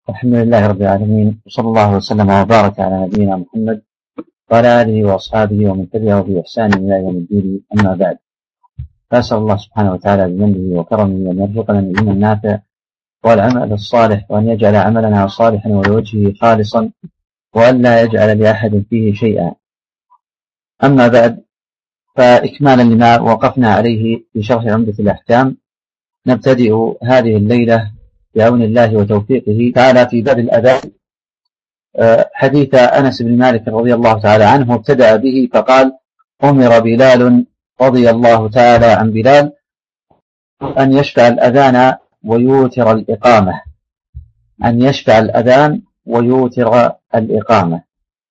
الحمد لله رب العالمين، وصلى الله وسلم وبارك على نبينا محمد وعلى آله وأصحابه ومن تبعه بإحسان إلى يوم الدين. أما بعد، فأسأل الله سبحانه وتعالى بمنه وكرمه أن يرزقنا العلم النافع والعمل الصالح، وأن يجعل عملنا صالحا ولوجهه خالصا، وأن لا يجعل لأحد فيه شيئا. أما بعد، فإكمالا لما وقفنا عليه في شرح عمدة الأحكام، نبتدئ هذه الليلة بعون الله وتوفيقه تعالى في باب الأذان حديث أنس بن مالك رضي الله تعالى عنه، ابتدأ به فقال: أمر بلال رضي الله تعالى عن بلال أن يشفع الأذان ويوتر الإقامة، أن يشفع الأذان ويوتر الإقامة.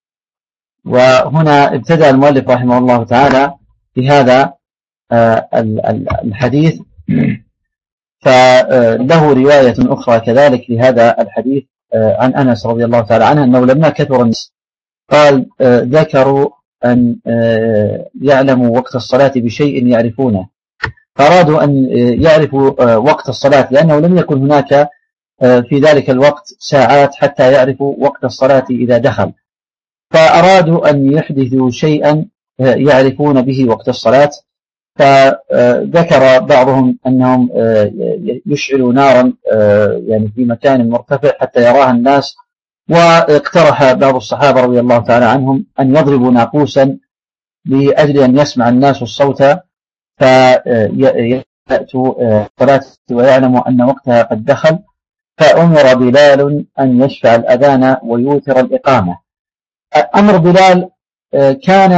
وهنا ابتدأ المؤلف رحمه الله تعالى في هذا الحديث، فله رواية أخرى كذلك لهذا الحديث عن أنس رضي الله تعالى عنه أنه لما كثر الناس قال ذكروا أن يعلموا وقت الصلاة بشيء يعرفونه، فأرادوا أن يعرفوا وقت الصلاة، لأنه لم يكن هناك في ذلك الوقت ساعات حتى يعرفوا وقت الصلاة إذا دخل، فأرادوا أن يحدثوا شيئا يعرفون به وقت الصلاة. فذكر بعضهم أنهم يشعلوا نارا يعني في مكان مرتفع حتى يراها الناس، واقترح بعض الصحابة رضي الله تعالى عنهم أن يضربوا ناقوسا لأجل أن يسمع الناس الصوت فيأتوا الصلاة ويعلموا أن وقتها قد دخل. فأمر بلال أن يشفع الأذان ويوتر الإقامة. أمر بلال كان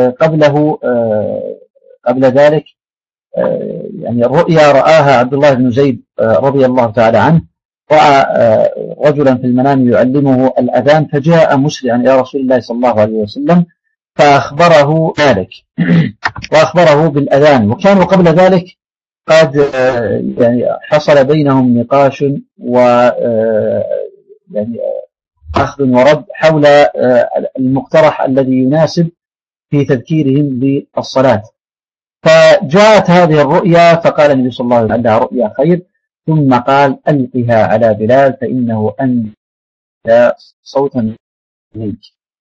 قبل ذلك يعني الرؤيا رآها عبد الله بن زيد رضي الله تعالى عنه، رأى رجلا في المنام يعلمه الأذان، فجاء مسرعا إلى رسول الله صلى الله عليه وسلم فأخبره ذلك وأخبره بالأذان. وكانوا قبل ذلك قد يعني حصل بينهم نقاش و يعني أخذ ورد حول المقترح الذي يناسب في تذكيرهم بالصلاة. فجاءت هذه الرؤيا فقال النبي صلى الله عليه وسلم أنها رؤيا خير، ثم قال: ألقها على بلال فإنه أنت صوتا منك.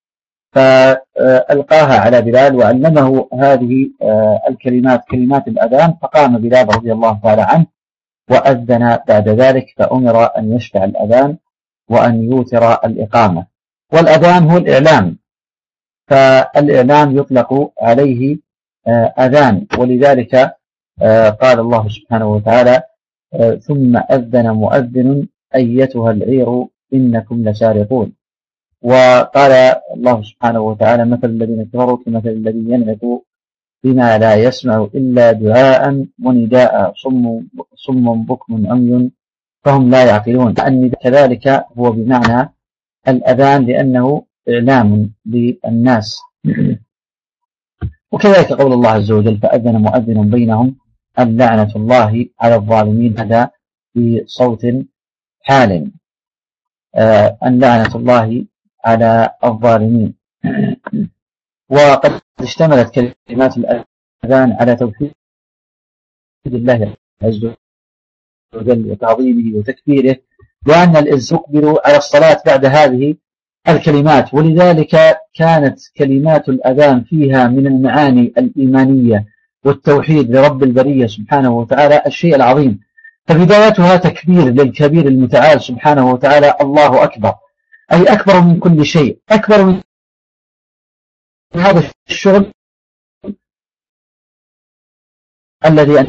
فألقاها على بلال وعلمه هذه الكلمات، كلمات الأذان. فقام بلال رضي الله تعالى عنه وأذن بعد ذلك، فأمر أن يشفع الأذان وأن يوتر الإقامة. والأذان هو الإعلام، فالإعلام يطلق عليه أذان، ولذلك قال الله سبحانه وتعالى: ثم أذن مؤذن أيتها العير إنكم لسارقون. وقال الله سبحانه وتعالى: مثل الذين كفروا كمثل الذي ينعق بما لا يسمع إلا دعاء ونداء صم بكم عمي فهم لا يعقلون. النداء كذلك هو بمعنى الأذان لأنه إعلام للناس. وكذلك قول الله عز وجل: فأذن مؤذن بينهم أن لعنة الله على الظالمين، هذا بصوت حال، أن لعنة الله على الظالمين. وقد اشتملت كلمات الأذان على توحيد الله عز وجل وتعظيمه وتكبيره، وأن الإنس يقبل على الصلاة بعد هذه الكلمات. ولذلك كانت كلمات الأذان فيها من المعاني الإيمانية والتوحيد لرب البرية سبحانه وتعالى الشيء العظيم. فبدايتها تكبير للكبير المتعال سبحانه وتعالى: الله أكبر، أي أكبر من كل شيء، أكبر من هذا الشغل الذي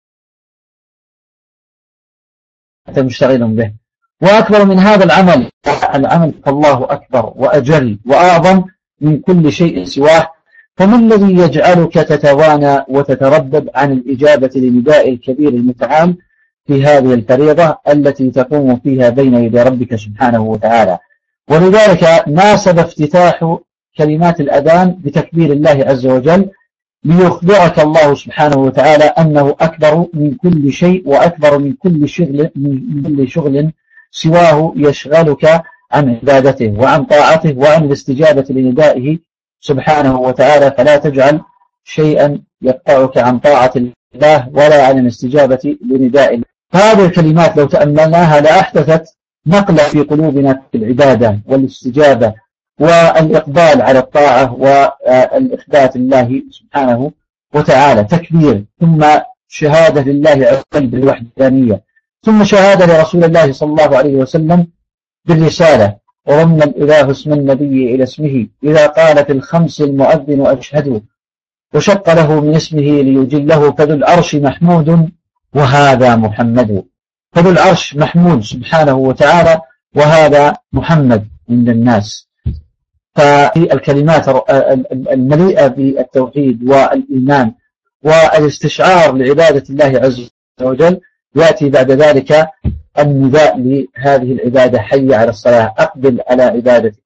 أنت مشتغل به، وأكبر من هذا العمل فالله أكبر وأجل وأعظم من كل شيء سواه. فما الذي يجعلك تتوانى وتتردد عن الإجابة لنداء الكبير المتعال في هذه الفريضة التي تقوم فيها بين يدي ربك سبحانه وتعالى؟ ولذلك ناسب افتتاح كلمات الأذان بتكبير الله عز وجل، ليخبرك الله سبحانه وتعالى أنه أكبر من كل شيء، وأكبر من كل شغل سواه يشغلك عن عبادته وعن طاعته وعن الاستجابة لندائه سبحانه وتعالى. فلا تجعل شيئا يقطعك عن طاعة الله ولا عن الاستجابة لنداء الله. هذه الكلمات لو تأملناها لأحدثت نقلة في قلوبنا في العبادة والاستجابة والإقبال على الطاعة والإخبات لله سبحانه وتعالى، تكبير، ثم شهادة لله عز وجل بالوحدانية، ثم شهادة لرسول الله صلى الله عليه وسلم بالرسالة، وضم الإله اسم النبي إلى اسمه، إذا قال في الخمس المؤذن أشهد، وشق له من اسمه ليجله، فذو العرش محمود وهذا محمد. فذو العرش محمود سبحانه وتعالى، وهذا محمد عند الناس. ففي الكلمات المليئة بالتوحيد والإيمان والاستشعار لعبادة الله عز وجل، يأتي بعد ذلك النداء لهذه العبادة: حي على الصلاة، أقبل على عبادتك،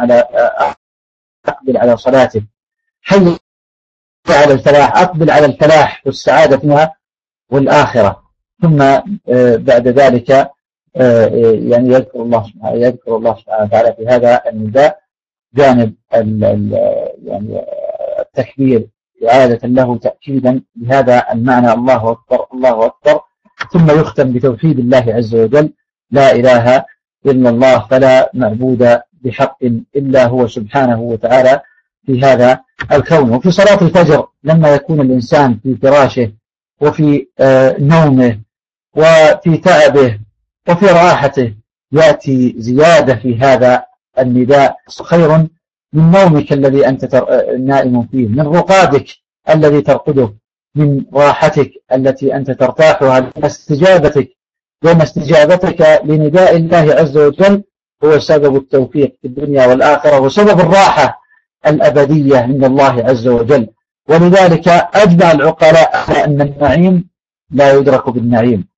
أقبل على صلاتك، حي على الفلاح، أقبل على الفلاح والسعادة فيها والآخرة. ثم بعد ذلك يعني يذكر الله سبحانه وتعالى في هذا النداء جانب يعني التكبير إعادة له تأكيدا لهذا المعنى: الله أكبر الله أكبر. ثم يختم بتوحيد الله عز وجل: لا إله إلا الله، فلا معبود بحق إلا هو سبحانه وتعالى في هذا الكون. وفي صلاة الفجر لما يكون الإنسان في فراشه وفي نومه وفي تعبه وفي راحته، يأتي زيادة في هذا النداء: خير من نومك الذي أنت نائم فيه، من رقادك الذي ترقده، من راحتك التي أنت ترتاحها، لأن استجابتك لنداء الله عز وجل هو سبب التوفيق في الدنيا والآخرة، وسبب الراحة الأبدية عند الله عز وجل. ولذلك أجمع العقلاء على أن النعيم لا يدرك بالنعيم،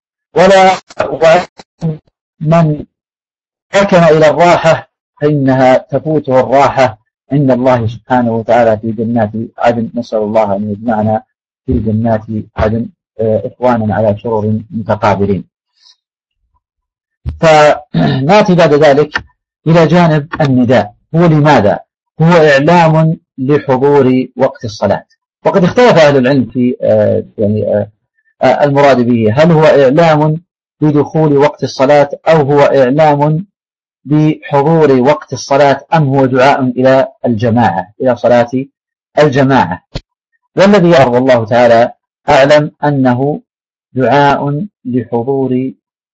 من ركن إلى الراحة فإنها تفوته الراحة عند الله سبحانه وتعالى في جنات عدن. نسأل الله أن يجمعنا في جنات عدن إخوانا على سرر متقابلين. فنأتي بعد ذلك إلى جانب النداء. هو لماذا؟ هو إعلام لحضور وقت الصلاة. وقد اختلف أهل العلم في يعني المراد به: هل هو إعلام بدخول وقت الصلاة، أو هو إعلام بحضور وقت الصلاة، أم هو دعاء إلى الجماعة، إلى صلاة الجماعة؟ والذي يرى الله تعالى أعلم أنه دعاء لحضور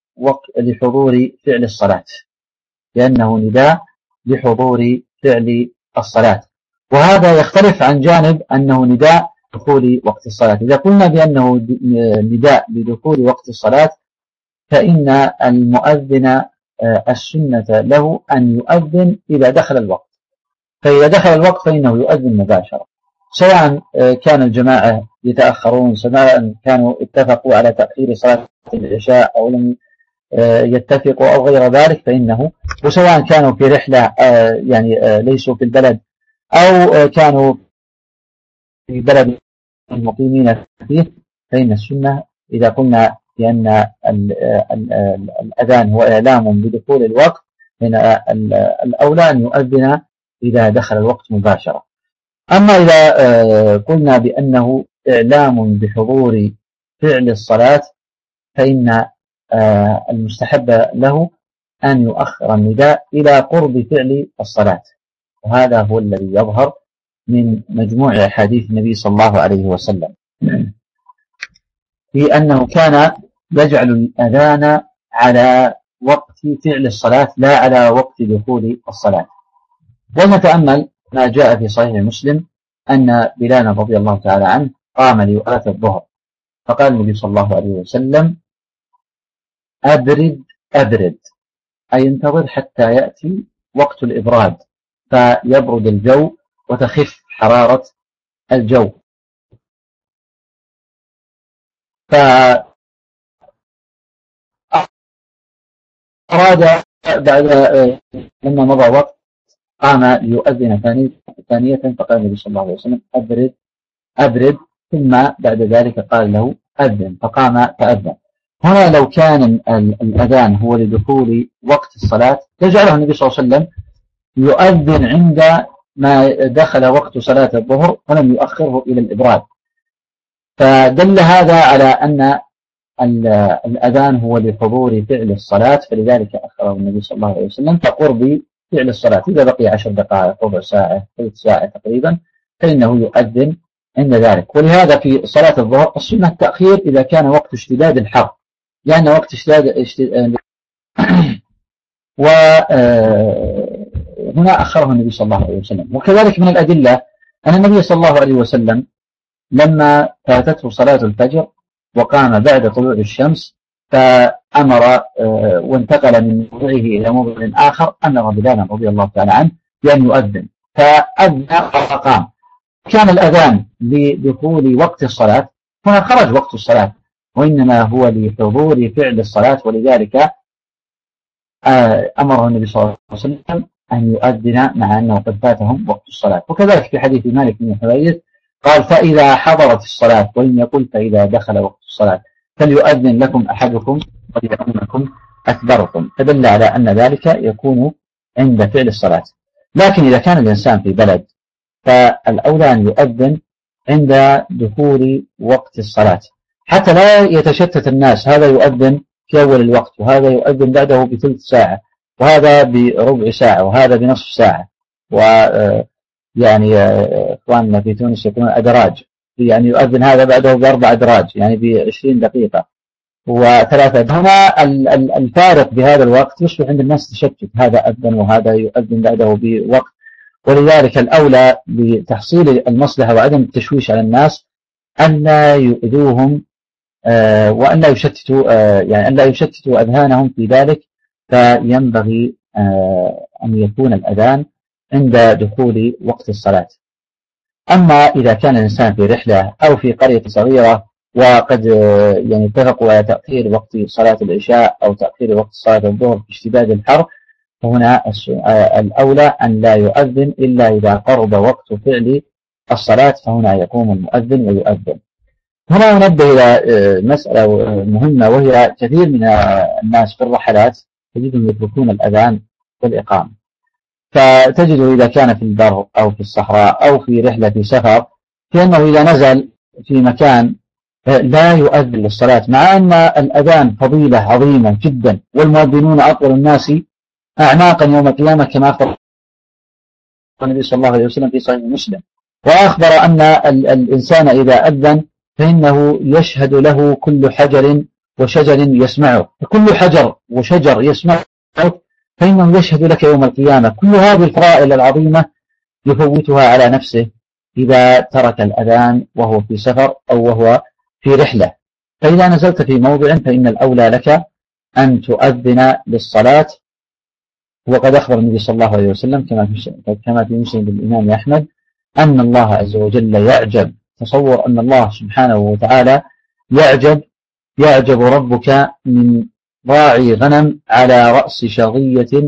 فعل الصلاة، لأنه نداء لحضور فعل الصلاة. وهذا يختلف عن جانب أنه نداء دخول وقت الصلاة. إذا قلنا بأنه نداء لدخول وقت الصلاة، فإن المؤذن السنة له أن يؤذن إذا دخل الوقت، فإذا دخل الوقت فإنه يؤذن مباشرة، سواء كان الجماعة يتأخرون، سواء كانوا اتفقوا على تأخير صلاة العشاء أو لم يتفقوا أو غير ذلك، فإنه، وسواء كانوا في رحلة يعني ليسوا في البلد، أو كانوا في بلد المقيمين فيه، فإن السنة إذا قلنا بأن الأذان هو إعلام بدخول الوقت، فإن الأولى أن يؤذن إذا دخل الوقت مباشرة. أما إذا قلنا بأنه إعلام بحضور فعل الصلاة، فإن المستحب له أن يؤخر النداء إلى قرب فعل الصلاة. وهذا هو الذي يظهر من مجموع حديث النبي صلى الله عليه وسلم في أنه كان يجعل الأذان على وقت فعل الصلاة لا على وقت دخول الصلاة. ونتأمل ما جاء في صحيح مسلم أن بلالا رضي الله تعالى عنه قام ليؤذن الظهر، فقال النبي صلى الله عليه وسلم: أبرد، أي انتظر حتى يأتي وقت الإبراد، فيبرد الجو وتخف حرارة الجو. فأراد بعد لما مضى وقت قام ليؤذن ثانية، فقال النبي صلى الله عليه وسلم: أبرد، ثم بعد ذلك قال له: أذن، فقام فأذن. هنا لو كان الأذان هو لدخول وقت الصلاة لجعله النبي صلى الله عليه وسلم يؤذن عند ما دخل وقت صلاة الظهر، ولم يؤخره إلى الإبراد. فدل هذا على أن الأذان هو لحضور فعل الصلاة، فلذلك أخره النبي صلى الله عليه وسلم كقرب فعل الصلاة. إذا بقي 10 دقائق، ربع ساعة، ثلث ساعة تقريبا، فإنه يؤذن عند ذلك. ولهذا في صلاة الظهر السنة التأخير إذا كان وقت اشتداد الحر، لأن وقت اشتداد وهنا أخره النبي صلى الله عليه وسلم. وكذلك من الأدلة أن النبي صلى الله عليه وسلم لما فاتته صلاة الفجر وقام بعد طلوع الشمس فأمر وانتقل من موضعه إلى موضع آخر، أمر بلالا رضي الله تعالى عنه بأن يؤذن، فأذن وقام. كان الأذان لدخول وقت الصلاة، هنا خرج وقت الصلاة، وإنما هو لحضور فعل الصلاة، ولذلك أمره النبي صلى الله عليه وسلم أن يؤذن مع أنه قد فاتهم وقت الصلاة. وكذلك في حديث مالك بن حويرث قال: فإذا حضرت الصلاة، ولم يقل فإذا دخل وقت الصلاة، فليؤذن لكم أحدكم وليؤمكم أكبركم، فدل على أن ذلك يكون عند فعل الصلاة. لكن إذا كان الإنسان في بلد فالأولى أن يؤذن عند دخول وقت الصلاة حتى لا يتشتت الناس، هذا يؤذن في أول الوقت، وهذا يؤذن بعده بثلث ساعة، وهذا بربع ساعة، وهذا بنصف ساعة. ويعني إخواننا في تونس يكون أدراج، يعني يؤذن هذا بعده ب4 أدراج، يعني ب20 دقيقة و3. هنا الفارق بهذا الوقت يصبح عند الناس تشتت، هذا أذن وهذا يؤذن بعده بوقت. ولذلك الأولى لتحصيل المصلحة وعدم التشويش على الناس أن لا يؤذوهم وأن لا يشتتوا يعني أن لا يشتتوا أذهانهم في ذلك، فينبغي أن يكون الأذان عند دخول وقت الصلاة. أما إذا كان الإنسان في رحلة أو في قرية صغيرة وقد يعني اتفقوا على تأخير وقت صلاة العشاء أو تأخير وقت صلاة الظهر في اشتداد الحر، فهنا الأولى أن لا يؤذن إلا إذا قرب وقت فعل الصلاة، فهنا يقوم المؤذن ويؤذن. هنا ننبه إلى مسألة مهمة، وهي كثير من الناس في الرحلات تجدهم يتركون الأذان والإقامة، فتجده إذا كان في البر أو في الصحراء أو في رحلة في سفر، فإنه إذا نزل في مكان لا يؤذن للصلاة، مع أن الأذان فضيلة عظيمة جدا، والمؤذنون أطول الناس أعناقا يوم القيامة، كما أخبر النبي صلى الله عليه وسلم في صحيح مسلم. وأخبر أن الإنسان إذا أذن فإنه يشهد له كل حجر وشجر يسمعه، فكل حجر وشجر يسمعه فإنه يشهد لك يوم القيامة. كل هذه الفضائل العظيمة يفوتها على نفسه إذا ترك الأذان وهو في سفر أو وهو في رحلة. فإذا نزلت في موضع فإن الأولى لك أن تؤذن للصلاة. وقد أخبر النبي صلى الله عليه وسلم كما في مسند الإمام أحمد أن الله عز وجل يعجب، تصور أن الله سبحانه وتعالى يعجب ربك من راعي غنم على رأس شظية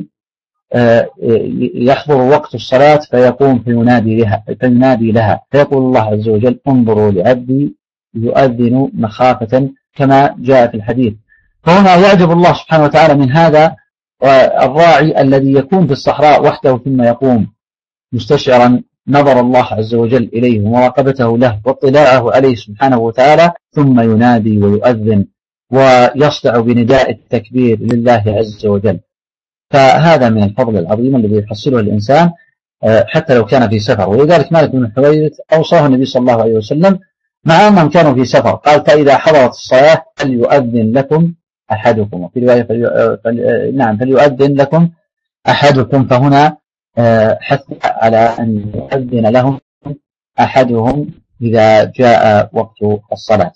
يحضر وقت الصلاة فيقوم فينادي لها فيقول الله عز وجل: انظروا لعبدي يؤذن مخافة، كما جاء في الحديث. فهنا يعجب الله سبحانه وتعالى من هذا الراعي الذي يكون في الصحراء وحده ثم يقوم مستشعرا نظر الله عز وجل إليه ومراقبته له واطلاعه عليه سبحانه وتعالى، ثم ينادي ويؤذن ويصدع بنداء التكبير لله عز وجل. فهذا من الفضل العظيم الذي يحصله الإنسان حتى لو كان في سفر. ولذلك مالك بن حويرث أوصاه النبي صلى الله عليه وسلم مع أنهم كانوا في سفر، قال: فإذا حضرت الصلاة فليؤذن لكم أحدكم، وفي رواية فليؤذن لكم أحدكم، فهنا حث على أن يؤذن لهم أحدهم إذا جاء وقت الصلاة.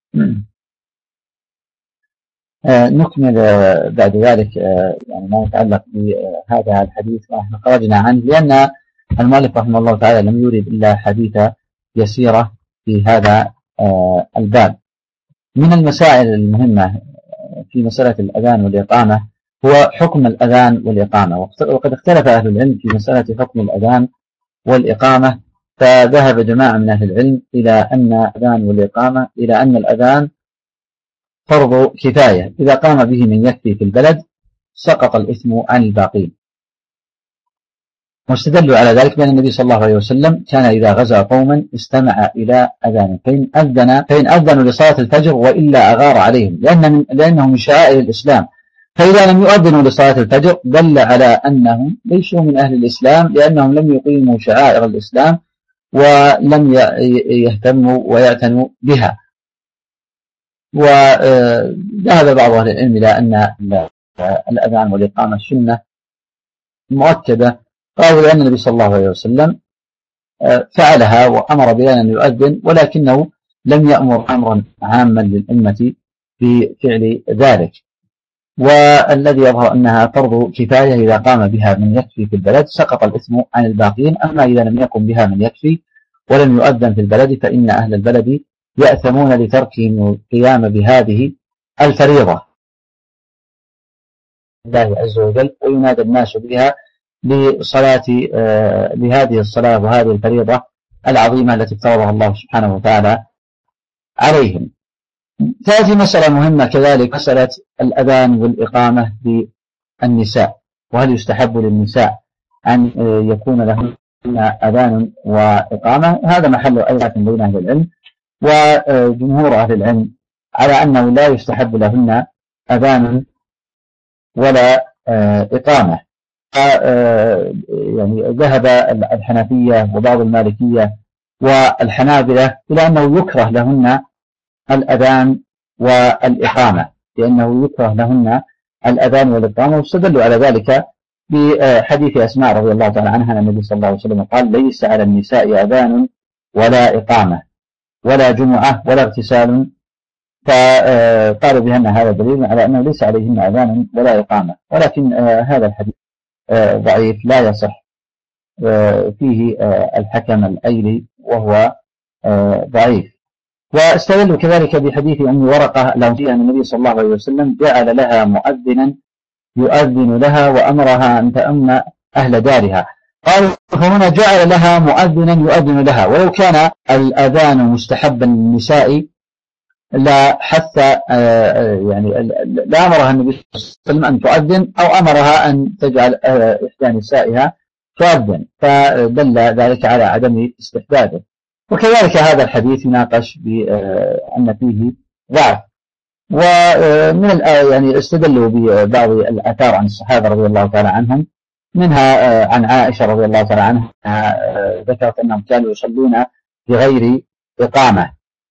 نكمل بعد ذلك يعني ما يتعلق بهذا الحديث، ونحن خرجنا عنه لأن المؤلف رحمه الله تعالى لم يرد إلا حديث يسيرة في هذا الباب. من المسائل المهمة في مسألة الأذان والإقامة هو حكم الأذان والإقامة، وقد اختلف أهل العلم في مسألة حكم الأذان والإقامة، فذهب جماعة من أهل العلم إلى أن الأذان والإقامة إلى أن الأذان فرض كفاية، إذا قام به من يكفي في البلد سقط الإثم عن الباقين. واستدلوا على ذلك بأن النبي صلى الله عليه وسلم كان إذا غزا قوما استمع إلى أذان، فإن أذنوا لصلاة الفجر وإلا أغار عليهم، لأنه من شعائر الإسلام. فإذا لم يؤذنوا لصلاة الفجر دل على أنهم ليسوا من أهل الإسلام، لأنهم لم يقيموا شعائر الإسلام ولم يهتموا ويعتنوا بها. وذهب بعض أهل العلم إلى أن الأذان والإقامة سنة مؤكدة، قالوا لأن النبي صلى الله عليه وسلم فعلها وأمر بلال أن يؤذن، ولكنه لم يأمر أمرا عاما للأمة بفعل ذلك. والذي يظهر أنها فرض كفاية، إذا قام بها من يكفي في البلد سقط الإثم عن الباقين، أما إذا لم يقم بها من يكفي ولم يؤذن في البلد فإن أهل البلد يأثمون لتركهم القيام بهذه الفريضة الله عز وجل، وينادى الناس بها لهذه الصلاة وهذه الفريضة العظيمة التي افترضها الله سبحانه وتعالى عليهم. تأتي مسألة مهمة كذلك، مسألة الأذان والإقامة بالنساء، وهل يستحب للنساء أن يكون لهن أذان وإقامة؟ هذا محل أيضا بين أهل العلم، وجمهور أهل العلم على أنه لا يستحب لهن أذان ولا إقامة. يعني ذهب الحنفية وبعض المالكية والحنابلة إلى أنه يكره لهن الأذان والإقامة، لأنه يكره لهن الأذان والإقامة، واستدلوا على ذلك بحديث أسماء رضي الله تعالى عنها. النبي صلى الله عليه وسلم قال: ليس على النساء أذان ولا إقامة ولا جمعة ولا اغتسال، فقالوا بأن هذا دليل على أنه ليس عليهن أذان ولا إقامة، ولكن هذا الحديث ضعيف لا يصح، فيه الحكم الأيلي وهو ضعيف. واستدلوا كذلك بحديث أم ورقة الأنصارية أن النبي صلى الله عليه وسلم جعل لها مؤذنا يؤذن لها وأمرها أن تأم أهل دارها. قالوا فهنا جعل لها مؤذنا يؤذن لها، ولو كان الأذان مستحبا للنساء لا حث يعني لا أمرها النبي صلى الله عليه وسلم أن تؤذن، أو أمرها أن تجعل إحدى نسائها تؤذن، فدل ذلك على عدم استحبابه. وكذلك هذا الحديث يناقش بأن فيه ضعف. ومن يعني استدلوا ببعض الآثار عن الصحابة رضي الله تعالى عنهم، منها عن عائشة رضي الله تعالى عنها ذكرت أنهم كانوا يصلون بغير إقامة.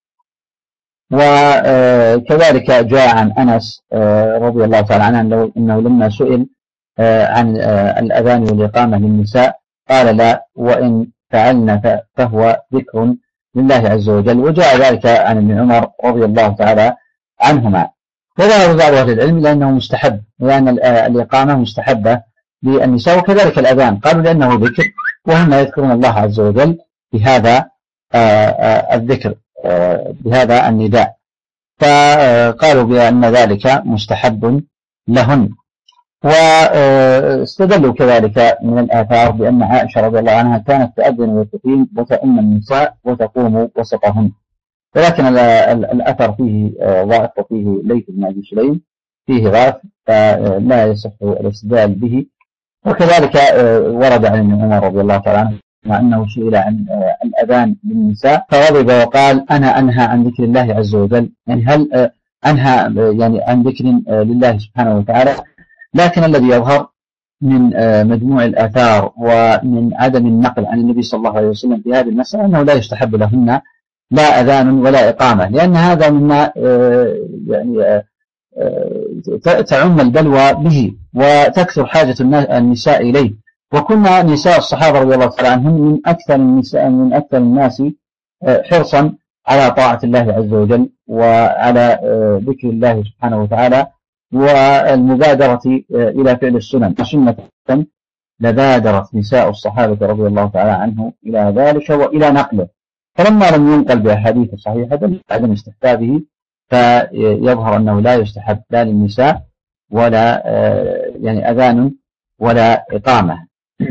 وكذلك جاء عن أنس رضي الله تعالى عنه أنه لما سئل عن الأذان والإقامة للنساء قال: لا، وإن فعلنا فهو ذكر لله عز وجل. وجاء ذلك عن ابن عمر رضي الله تعالى عنهما. وذهب بعض أهل العلم لأنه مستحب، لأن الإقامة مستحبة للنساء، وكذلك الأذان قالوا لأنه ذكر، وهم يذكرون الله عز وجل بهذا الذكر، بهذا النداء، فقالوا بأن ذلك مستحب لهن. واستدلوا كذلك من الآثار بأن عائشة رضي الله عنها كانت تؤذن وتقيم وتؤم النساء وتقوم وسطهن، ولكن الأثر فيه ضعف، وفيه ليث بن أبي سليم فيه ضعف، فلا يصح الاستدلال به. وكذلك ورد عن ابن عمر رضي الله تعالى عنه أنه سئل عن الأذان للنساء فغضب وقال: أنا أنهى عن ذكر الله عز وجل، يعني هل أنهى يعني عن ذكر لله سبحانه وتعالى؟ لكن الذي يظهر من مجموع الآثار ومن عدم النقل عن النبي صلى الله عليه وسلم في هذه المسألة أنه لا يستحب لهن لا أذان ولا إقامة، لأن هذا مما يعني تعم البلوى به وتكثر حاجة النساء إليه. وكنا نساء الصحابة رضي الله تعالى عنهم من أكثر الناس حرصا على طاعة الله عز وجل وعلى ذكر الله سبحانه وتعالى والمبادرة إلى فعل السنن. سنة لبادرت نساء الصحابة رضي الله تعالى عنه إلى ذلك وإلى نقله، فلما لم ينقل بأحاديث صحيحة عدم استحبابه، فيظهر أنه لا يستحب لا للنساء ولا يعني أذان ولا إقامة.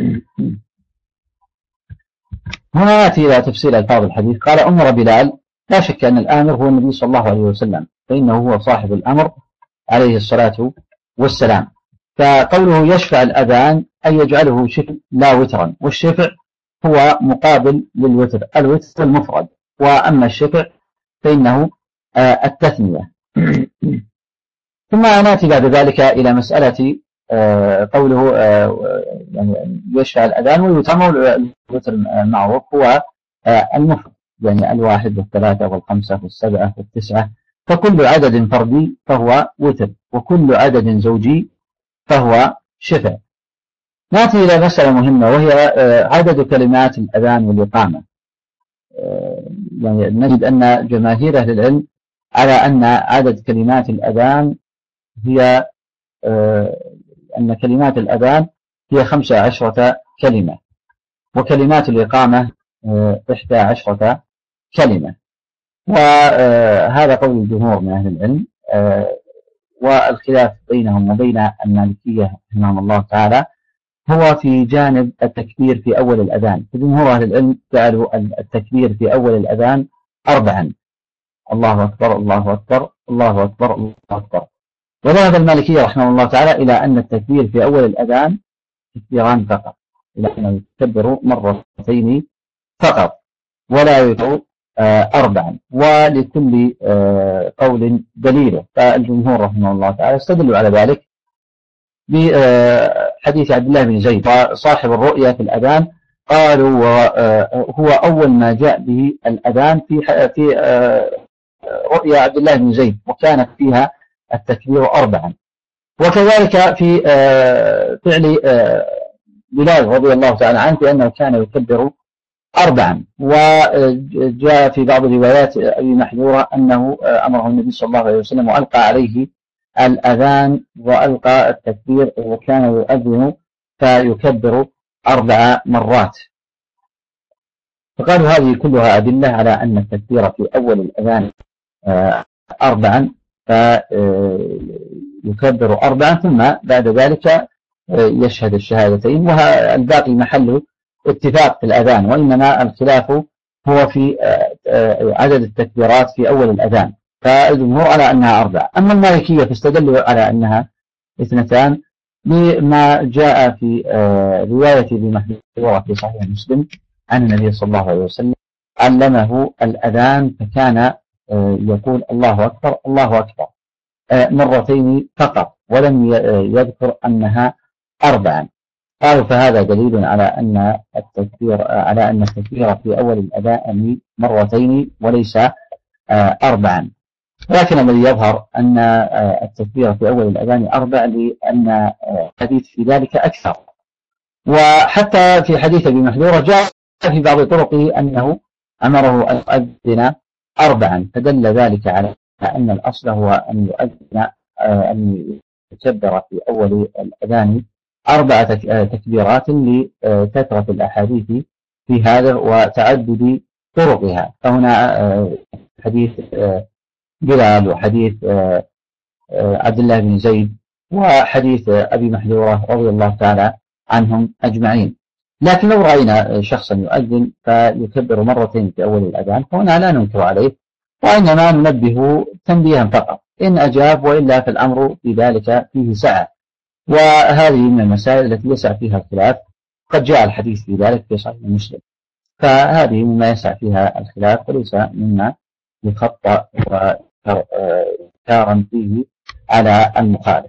هنا يأتي إلى تفسير ألفاظ الحديث. قال: أمر بلال، لا شك أن الآمر هو النبي صلى الله عليه وسلم، فإنه هو صاحب الأمر عليه الصلاة والسلام. فقوله يشفع الأذان أن يجعله شفع لا وترا، والشفع هو مقابل للوتر، الوتر المفرد، وأما الشفع فإنه التثنية. ثم نأتي بعد ذلك إلى مسألة قوله يعني يشفع الأذان ويتم. الوتر المعروف هو المفرد، يعني الواحد والثلاثة والخمسة والسبعة والتسعة، فكل عدد فردي فهو وتر، وكل عدد زوجي فهو شفع. نأتي إلى مسألة مهمة وهي عدد كلمات الأذان والإقامة. يعني نجد أن جماهير أهل العلم على أن عدد كلمات الأذان هي أن كلمات الأذان هي 15 كلمة، وكلمات الإقامة 11 كلمة، وهذا قول الجمهور من أهل العلم. والخلاف بينهم وبين المالكية رحمهم الله تعالى هو في جانب التكبير في أول الأذان. جمهور أهل العلم جعلوا التكبير في أول الأذان 4: الله أكبر الله أكبر الله أكبر الله أكبر. وذهب المالكية رحمه الله تعالى إلى أن التكبير في أول الأذان تكبيران فقط، إلى أنه يكبر مرتين فقط ولا يكبر 4، ولكل قول دليله. فالجمهور رحمه الله تعالى استدلوا على ذلك بحديث عبد الله بن زيد صاحب الرؤيا في الأذان، قالوا هو أول ما جاء به الأذان في رؤيا عبد الله بن زيد، وكانت فيها التكبير 4. وكذلك في فعل بلال رضي الله تعالى عنه بأنه كان يكبر 4. وجاء في بعض روايات أبي محذورة أنه أمره النبي صلى الله عليه وسلم وألقى عليه الأذان وألقى التكبير، وكان يؤذن فيكبر 4 مرات. فقالوا هذه كلها أدلة على أن التكبير في أول الأذان 4، فيكبر 4 ثم بعد ذلك يشهد الشهادتين، والباقي محل اتفاق في الأذان، وإنما الخلاف هو في عدد التكبيرات في أول الأذان، فالجمهور على أنها 4. أما المالكية فاستدلوا على أنها 2 بما جاء في رواية ابن محذورة في صحيح مسلم عن النبي صلى الله عليه وسلم علمه الأذان فكان يقول الله أكبر الله أكبر مرتين فقط، ولم يذكر أنها 4. قالوا فهذا دليل على أن التكبير في أول الأذان مرتين وليس 4. لكن الذي يظهر أن التكبير في أول الأذان 4 لأن الحديث في ذلك أكثر. وحتى في حديث ابي محذورة جاء في بعض طرقه أنه أمره أن يؤذن 4، فدل ذلك على أن الأصل هو أن يؤذن أن يكبر في أول الأذان 4 تكبيرات لكثرة الأحاديث في هذا وتعدد طرقها. فهنا حديث بلال وحديث عبد الله بن زيد وحديث أبي محذورة رضي الله تعالى عنهم أجمعين. لكن لو رأينا شخصا يؤذن فيكبر مرتين في أول الأذان فهنا لا ننكر عليه، وإنما ننبه تنبيها فقط، إن أجاب، وإلا فالأمر في ذلك فيه سعة. وهذه من المسائل التي يسع فيها الخلاف، قد جاء الحديث في ذلك في صحيح مسلم، فهذه مما يسع فيها الخلاف وليس مما يخطأ وكارا فيه على المخالف.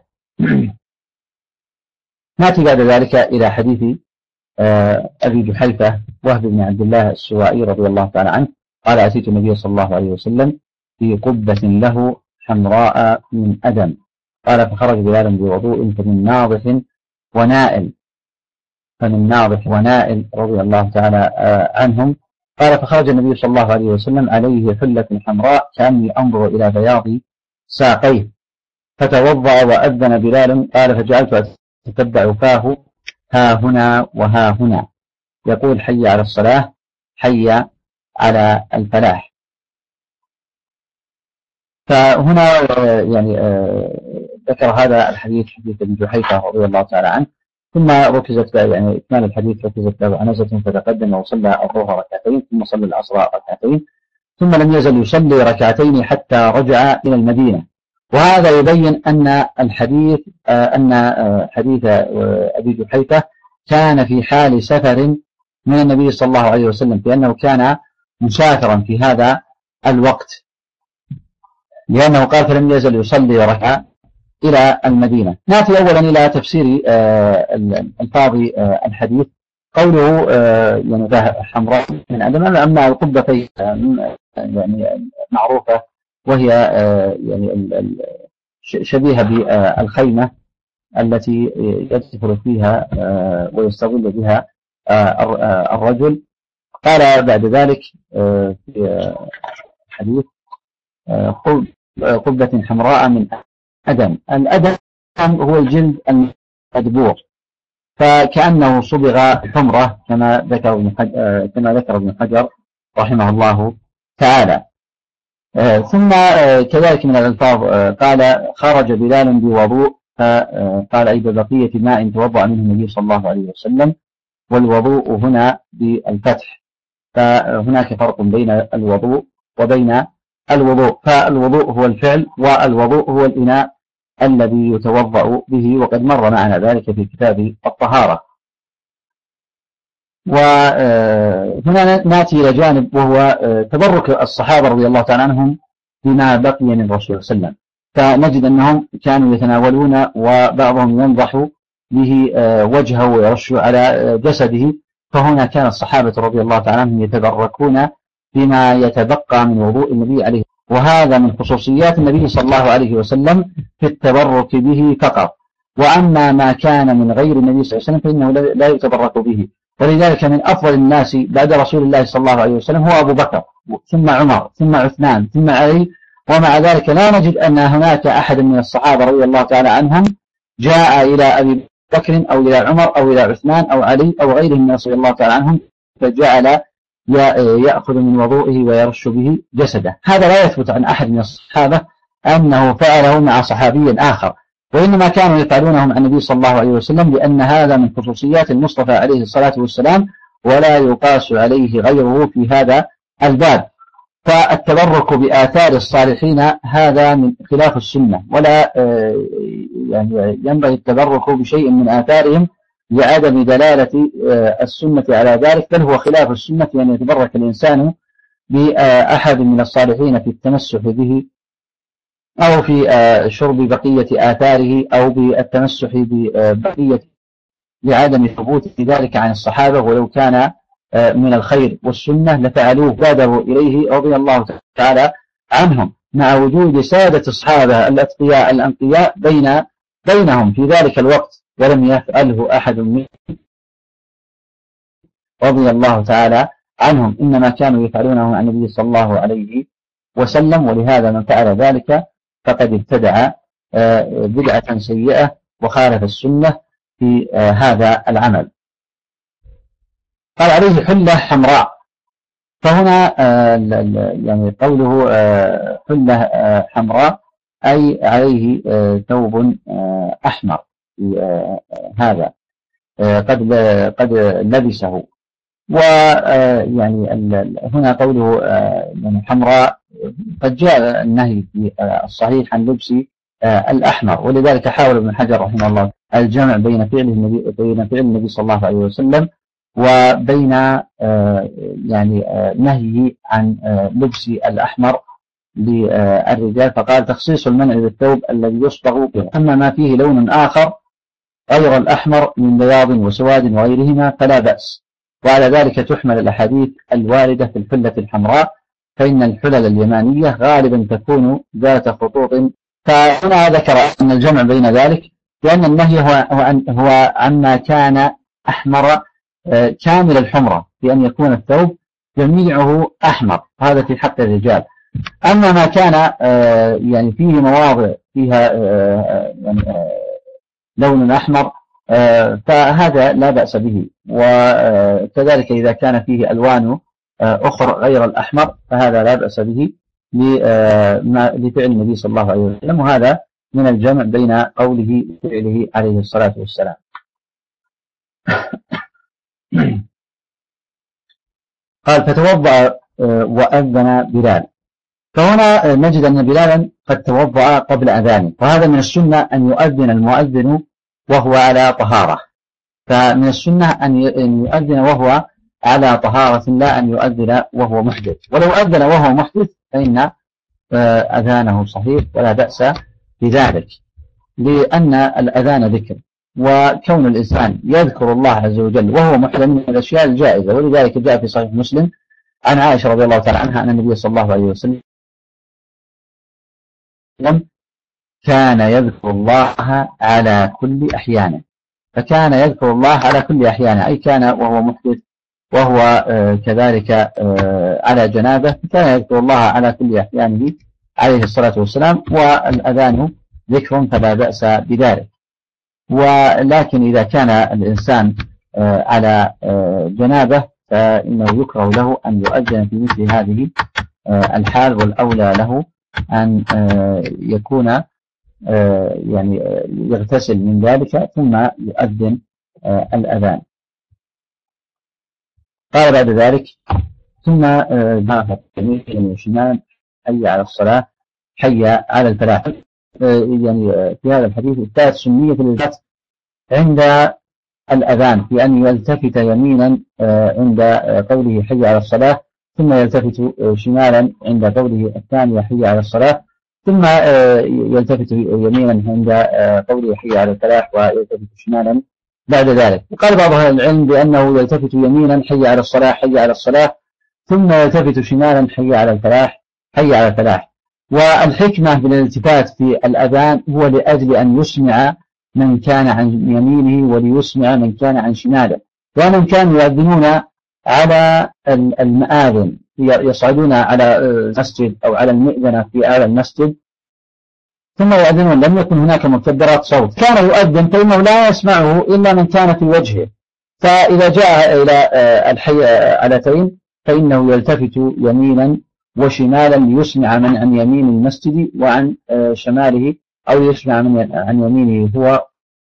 نأتي بعد ذلك إلى حديث أبي جحيفة وهب بن عبد الله السوائي رضي الله تعالى عنه قال أتيت النبي صلى الله عليه وسلم في قبة له حمراء من أدم، قال فخرج بلال بوضوء فمن ناضح ونائل رضي الله تعالى عنهم، قال فخرج النبي صلى الله عليه وسلم عليه حلة حمراء كأني أنظر إلى بياض ساقيه، فتوضأ وأذن بلال، قال فجعلت أتتبع فاه ها هنا وها هنا يقول حي على الصلاة حي على الفلاح. فهنا يعني ذكر هذا الحديث حديث ابن جحيفة رضي الله تعالى عنه، ثم ركزت يعني إكمال الحديث ركزت له عنزة فتقدم وصلى الظهر ركعتين ثم صلى العصر ركعتين ثم لم يزل يصلي ركعتين حتى رجع إلى المدينة. وهذا يبين أن الحديث أن حديث أبي جحيفة كان في حال سفر من النبي صلى الله عليه وسلم، لأنه كان مسافرا في هذا الوقت، لأنه قال فلم يزل يصلي ركعة إلى المدينة. نأتي أولا إلى تفسير الفاظ الحديث. قوله يعني حمراء من أدم، أما القبة يعني معروفة، وهي يعني شبيهة بالخيمة التي يدخل فيها ويستظل بها الرجل. قال بعد ذلك في الحديث قبة حمراء من أدم. الأدم هو الجلد المدبوغ، فكأنه صبغ حمرة كما ذكر ابن حجر رحمه الله تعالى. ثم كذلك من الألفاظ قال خرج بلال بوضوء، فقال أي ببقية ماء توضأ منه النبي صلى الله عليه وسلم، والوضوء هنا بالفتح، فهناك فرق بين الوضوء وبين الوضوء، فالوضوء هو الفعل، والوضوء هو الإناء الذي يتوضأ به، وقد مر معنا ذلك في كتاب الطهارة. وهنا نأتي إلى جانب وهو تبرك الصحابة رضي الله تعالى عنهم بما بقي من الرسول صلى الله عليه وسلم، فنجد أنهم كانوا يتناولون وبعضهم ينضح به وجهه ويرش على جسده، فهنا كان الصحابة رضي الله تعالى عنهم يتبركون بما يتبقى من وضوء النبي عليه، وهذا من خصوصيات النبي صلى الله عليه وسلم في التبرك به فقط. وأما ما كان من غير النبي صلى الله عليه وسلم فإنه لا يتبرك به. ولذلك من أفضل الناس بعد رسول الله صلى الله عليه وسلم هو أبو بكر، ثم عمر، ثم عثمان، ثم علي، ومع ذلك لا نجد أن هناك أحد من الصحابة رضي الله تعالى عنهم جاء إلى أبي بكر أو إلى عمر أو إلى عثمان أو علي أو غيرهم من رضي الله تعالى عنهم فجعل يأخذ من وضوئه ويرش به جسده. هذا لا يثبت عن أحد من الصحابة أنه فعله مع صحابي آخر، وإنما كانوا يفعلونه مع النبي صلى الله عليه وسلم، لأن هذا من خصوصيات المصطفى عليه الصلاة والسلام، ولا يقاس عليه غيره في هذا الباب. فالتبرك بآثار الصالحين هذا من خلاف السنة، ولا يعني ينبغي التبرك بشيء من آثارهم لعدم دلالة السنة على ذلك، بل هو خلاف السنة أن يتبرك الإنسان بأحد من الصالحين في التمسح به، أو في شرب بقية آثاره، أو بالتمسح ببقية، لعدم ثبوت ذلك عن الصحابة، ولو كان من الخير والسنة لفعلوه بادروا إليه رضي الله تعالى عنهم، مع وجود سادة الصحابة الأتقياء الأنقياء بينهم في ذلك الوقت، ولم يفعله أحد منهم رضي الله تعالى عنهم، إنما كانوا يفعلونه عن النبي صلى الله عليه وسلم. ولهذا من فعل ذلك فقد ابتدع بدعة سيئة وخالف السنة في هذا العمل. قال عليه حلة حمراء، فهنا يعني قوله حلة حمراء أي عليه ثوب أحمر، هذا قد لبسه. ويعني هنا قوله يعني حمراء، قد جاء النهي في الصحيح عن لبس الأحمر، ولذلك حاول ابن حجر رحمه الله الجمع بين فعل النبي صلى الله عليه وسلم وبين يعني نهيه عن لبس الأحمر للرجال، فقال تخصيص المنع بالثوب الذي يصبغ به، أما ما فيه لون آخر غير الأحمر من بياض وسواد وغيرهما فلا بأس. وعلى ذلك تحمل الأحاديث الواردة في الحلة الحمراء، فإن الحلل اليمانية غالبا تكون ذات خطوط. فهنا ذكر أن الجمع بين ذلك، لأن النهي هو عما كان أحمر كامل الحمرة، بأن يكون الثوب جميعه أحمر، هذا في حق الرجال. أما ما كان يعني فيه مواضع فيها يعني لون أحمر فهذا لا بأس به، وكذلك إذا كان فيه ألوان أخرى غير الأحمر فهذا لا بأس به لفعل النبي صلى الله عليه وسلم، وهذا من الجمع بين قوله وفعله عليه الصلاة والسلام. قال فتوضأ وأذن بلال، فهنا نجد أن بلالا قد توضأ قبل أذانه، وهذا من السنة أن يؤذن المؤذن وهو على طهارة، فمن السنة أن يؤذن وهو على طهارة، لا أن يؤذن وهو محدث. ولو أذن وهو محدث فإن أذانه صحيح ولا بأس بذلك، لأن الأذان ذكر، وكون الإنسان يذكر الله عز وجل وهو محرم من الأشياء الجائزة. ولذلك جاء في صحيح مسلم عن عائشة رضي الله تعالى عنها أن النبي صلى الله عليه وسلم كان يذكر الله على كل أحيانه. فكان يذكر الله على كل أحيانه، أي كان وهو محدث وهو كذلك على جنابه، كان يذكر الله على كل أحيانه عليه الصلاة والسلام. والأذان ذكر فلا بأس بذلك. ولكن إذا كان الإنسان على جنابه فإنه يكره له أن يؤذن في مثل هذه الحال، والأولى له أن يكون يعني يغتسل من ذلك ثم يؤذن الأذان. قال بعد ذلك: ثم ذهب يمين وشمال، حي على الصلاة، حي على الفلاح. يعني في هذا الحديث إثبات سنية الالتفات عند الأذان، في أن يلتفت يمينا عند قوله حي على الصلاة، ثم يلتفت شمالا عند قوله الثانية حي على الصلاة، ثم يلتفت يمينا عند قوله حي على الفلاح، ويلتفت شمالا بعد ذلك. وقال بعض أهل العلم بأنه يلتفت يمينا حي على الصلاة حي على الصلاة، ثم يلتفت شمالا حي على الفلاح حي على الفلاح. والحكمة بالالتفات في الأذان هو لأجل أن يسمع من كان عن يمينه وليسمع من كان عن شماله. ومن كانوا يؤذنون على المآذن، يصعدون على المسجد أو على المئذنة في أعلى المسجد ثم يؤذنون، لم يكن هناك مكبرات صوت، كان يؤذن فإنه لا يسمعه إلا من كان في وجهه. فإذا جاء إلى الحيعلتين فإنه يلتفت يمينا وشمالا ليسمع من عن يمين المسجد وعن شماله، أو يسمع من عن يمينه هو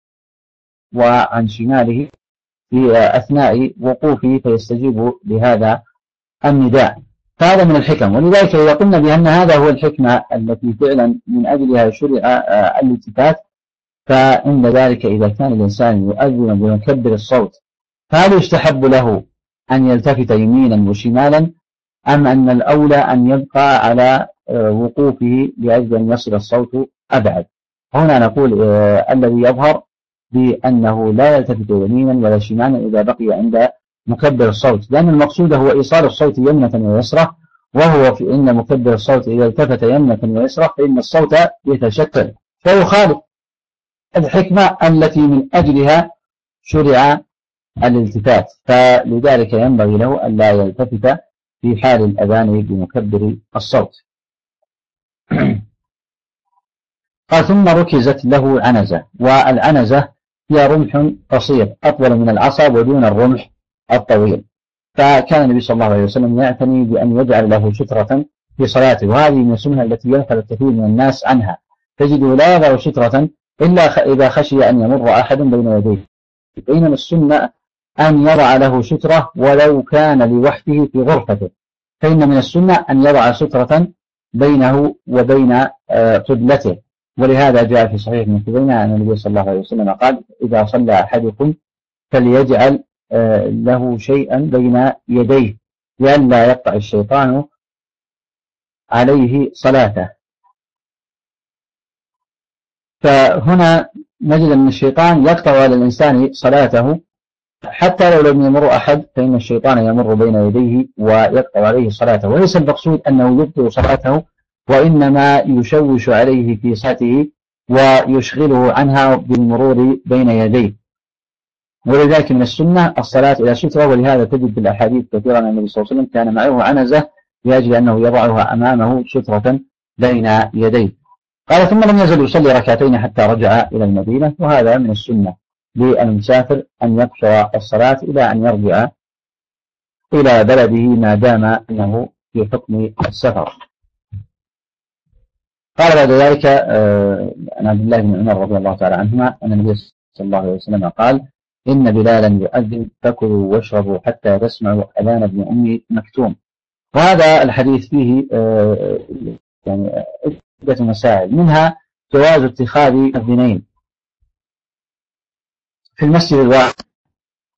وعن شماله في أثناء وقوفه، فيستجيب لهذا النداء. فهذا من الحكم. ولذلك إذا قلنا بأن هذا هو الحكمة التي فعلا من أجلها شرع الالتفات، فإن ذلك إذا كان الإنسان يؤذن بمكبر الصوت، فهل يستحب له أن يلتفت يمينا وشمالا، أم أن الأولى أن يبقى على وقوفه لأجل أن يصل الصوت أبعد؟ هنا نقول الذي يظهر بأنه لا يلتفت يمينا ولا شمالا إذا بقي عند مكبر الصوت، لأن المقصود هو إيصال الصوت يمنة ويسرة، وهو في إن مكبر الصوت إذا التفت يمنة ويسرة فإن الصوت يتشكل، فيخالف الحكمة التي من أجلها شرع الالتفات. فلذلك ينبغي له أن لا يلتفت في حال الأذان بمكبر الصوت. قال: ثم ركزت له عنزة. والعنزة هي رمح قصير أطول من العصا ودون الرمح الطويل. فكان النبي صلى الله عليه وسلم يعتني بأن يجعل له سترة في صلاته، وهذه من السنة التي يغفل الكثير من الناس عنها، تجده لا يضع سترة إلا إذا خشي أن يمر أحد بين يديه، بينما السنة أن يضع له سترة ولو كان لوحده في غرفته، فإن من السنة أن يضع سترة بينه وبين قبلته. ولهذا جاء في صحيح ابن خزيمة أن النبي صلى الله عليه وسلم قال: إذا صلى أحدكم فليجعل له شيئا بين يديه لئلا يقطع الشيطان عليه صلاته. فهنا نجد أن الشيطان يقطع على الإنسان صلاته حتى لو لم يمر أحد، فإن الشيطان يمر بين يديه ويقطع عليه صلاته. وليس المقصود أنه يبطل صلاته، وإنما يشوش عليه في صلاته ويشغله عنها بالمرور بين يديه. ولذلك من السنة الصلاة إلى سترة، ولهذا تجد بالأحاديث كثيرا أن النبي صلى الله عليه وسلم كان معه عنزة لأجل أنه يضعها أمامه سترة بين يديه. قال: ثم لم يزل يصلي ركعتين حتى رجع إلى المدينة. وهذا من السنة للمسافر أن يقصر الصلاة إلى أن يرجع إلى بلده ما دام أنه في حكم السفر. قال بعد ذلك عن عبد الله بن عمر رضي الله تعالى عنهما أن النبي صلى الله عليه وسلم قال: إن بلالا يؤذن فكلوا واشربوا حتى تسمعوا أذان ابن أم مكتوم. وهذا الحديث فيه يعني عدة مسائل، منها جواز اتخاذ مؤذنين في المسجد الواحد،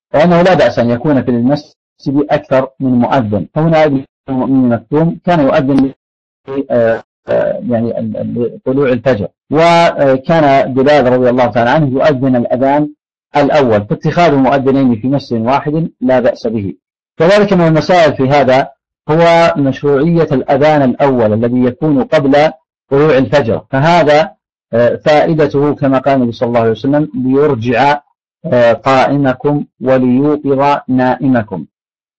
وأنه لا بأس أن يكون في المسجد أكثر من مؤذن. فهنا ابن أم مكتوم كان يؤذن يعني طلوع الفجر، وكان بلال رضي الله تعالى عنه يؤذن الأذان الأول، فاتخاذ مؤذنين في مسجد واحد لا بأس به. كذلك من المسائل في هذا هو مشروعية الأذان الأول الذي يكون قبل طلوع الفجر، فهذا فائدته كما قال النبي صلى الله عليه وسلم ليرجع قائمكم وليوقظ نائمكم.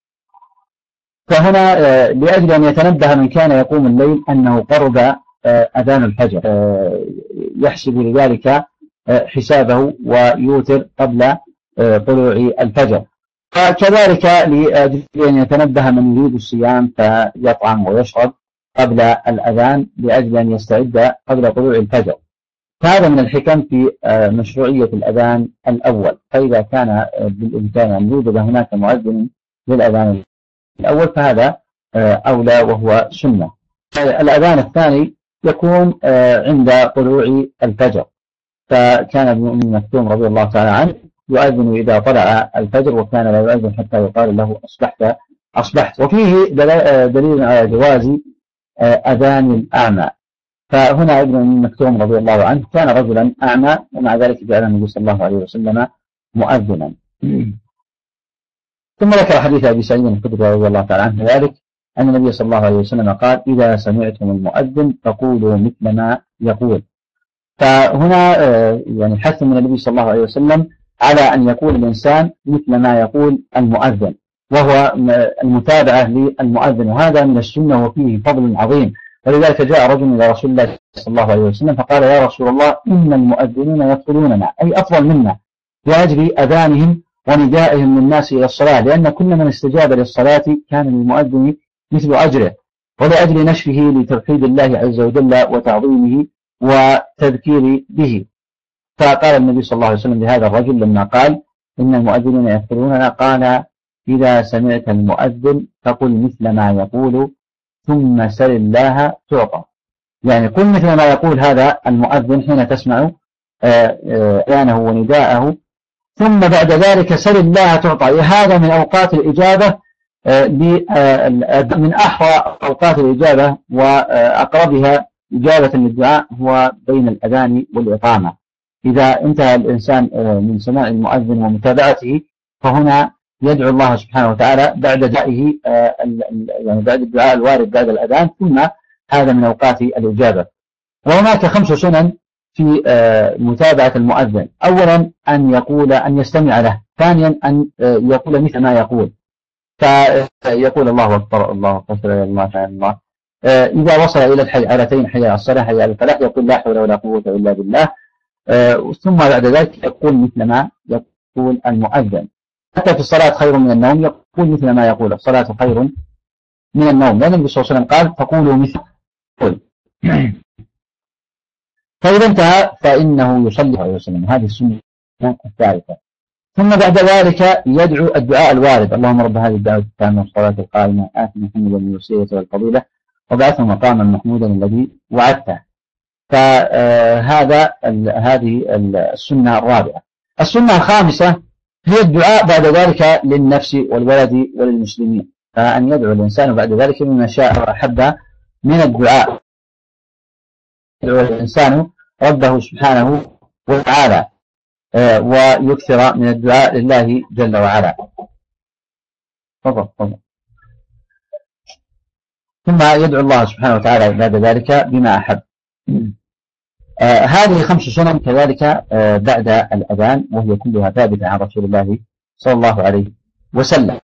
فهنا لأجل أن يتنبه من كان يقوم الليل أنه قرب أذان الفجر، يحسب لذلك حسابه ويوتر قبل طلوع الفجر. فكذلك لأجل أن يتنبه من يريد الصيام فيطعم ويشرب قبل الأذان لأجل أن يستعد قبل طلوع الفجر. فهذا من الحكم في مشروعية الأذان الأول. فإذا كان بالإمكان أن يوجد هناك مؤذن للأذان الأول فهذا أولى وهو سنة. الأذان الثاني يكون عند طلوع الفجر، فكان ابن أم مكتوم رضي الله تعالى عنه يؤذن إذا طلع الفجر، وكان لا يؤذن حتى يقال له أصبحت. وفيه دليل على جواز أذان الأعمى. فهنا ابن أم مكتوم رضي الله عنه كان رجلا أعمى، ومع ذلك جعل النبي صلى الله عليه وسلم مؤذنا. ثم ذكر حديث أبي سعيد الخدري رضي الله تعالى عنه ذلك أن النبي صلى الله عليه وسلم قال: إذا سمعتم المؤذن فقولوا مثل ما يقول. فهنا يعني حث من النبي صلى الله عليه وسلم على أن يقول الإنسان مثل ما يقول المؤذن، وهو المتابعة للمؤذن، وهذا من السنة وفيه فضل عظيم. ولذلك جاء رجل إلى رسول الله صلى الله عليه وسلم فقال: يا رسول الله، إن المؤذنين يفضلوننا، أي أفضل منا، لأجل أذانهم وندائهم للناس إلى الصلاة، لأن كل من استجاب للصلاة كان للمؤذن مثل أجره، ولأجل نشره لتوحيد الله عز وجل وتعظيمه وتذكير به. فقال النبي صلى الله عليه وسلم لهذا الرجل لما قال: إن المؤذنين يفضلوننا، قال: إذا سمعت المؤذن فقل مثل ما يقول ثم سل الله تعطى. يعني قل مثل ما يقول هذا المؤذن حين تسمع أذانه ونداءه، ثم بعد ذلك سل الله تعطى. هذا من أوقات الإجابة، من أحرى أوقات الإجابة وأقربها إجابة للدعاء هو بين الأذان والإقامة. إذا انتهى الإنسان من سماع المؤذن ومتابعته فهنا يدعو الله سبحانه وتعالى بعد دعائه، يعني بعد الدعاء الوارد بعد الأذان، ثم هذا من أوقات الإجابة. وهناك 5 سنن في متابعة المؤذن: أولا أن يستمع له، ثانيا أن يقول مثل ما يقول، فيقول الله أكبر الله أكبر الله تعالى الله. إذا وصل إلى الحيعتين، حي على الصلاة حي على الفلاح، يقول لا حول ولا قوة إلا بالله. ثم بعد ذلك يقول مثل ما يقول المؤذن. حتى في الصلاة خير من النوم يقول مثل ما يقول: الصلاة خير من النوم، لأن النبي صلى الله عليه وسلم قال: فقولوا مثل قل. فإذا انتهى فإنه يصلي عليه وسلم. هذه السنة الثالثة. ثم بعد ذلك يدعو الدعاء الوارد: اللهم رب هذه الدعوة التامة والصلاة القائمة آت محمدا الوسيلة والفضيلة وبعثه مقاما محمودا الذي وعدته. فهذه السنة الرابعة. السنة الخامسة هي الدعاء بعد ذلك للنفس والولد وللمسلمين، فأن يدعو الإنسان بعد ذلك بما شاء وأحب من الدعاء. يدعو الإنسان ربه سبحانه وتعالى ويكثر من الدعاء لله جل وعلا. تفضل. ثم يدعو الله سبحانه وتعالى بعد ذلك بما أحب. هذه 5 سنن كذلك بعد الأذان، وهي كلها ثابتة عن رسول الله صلى الله عليه وسلم.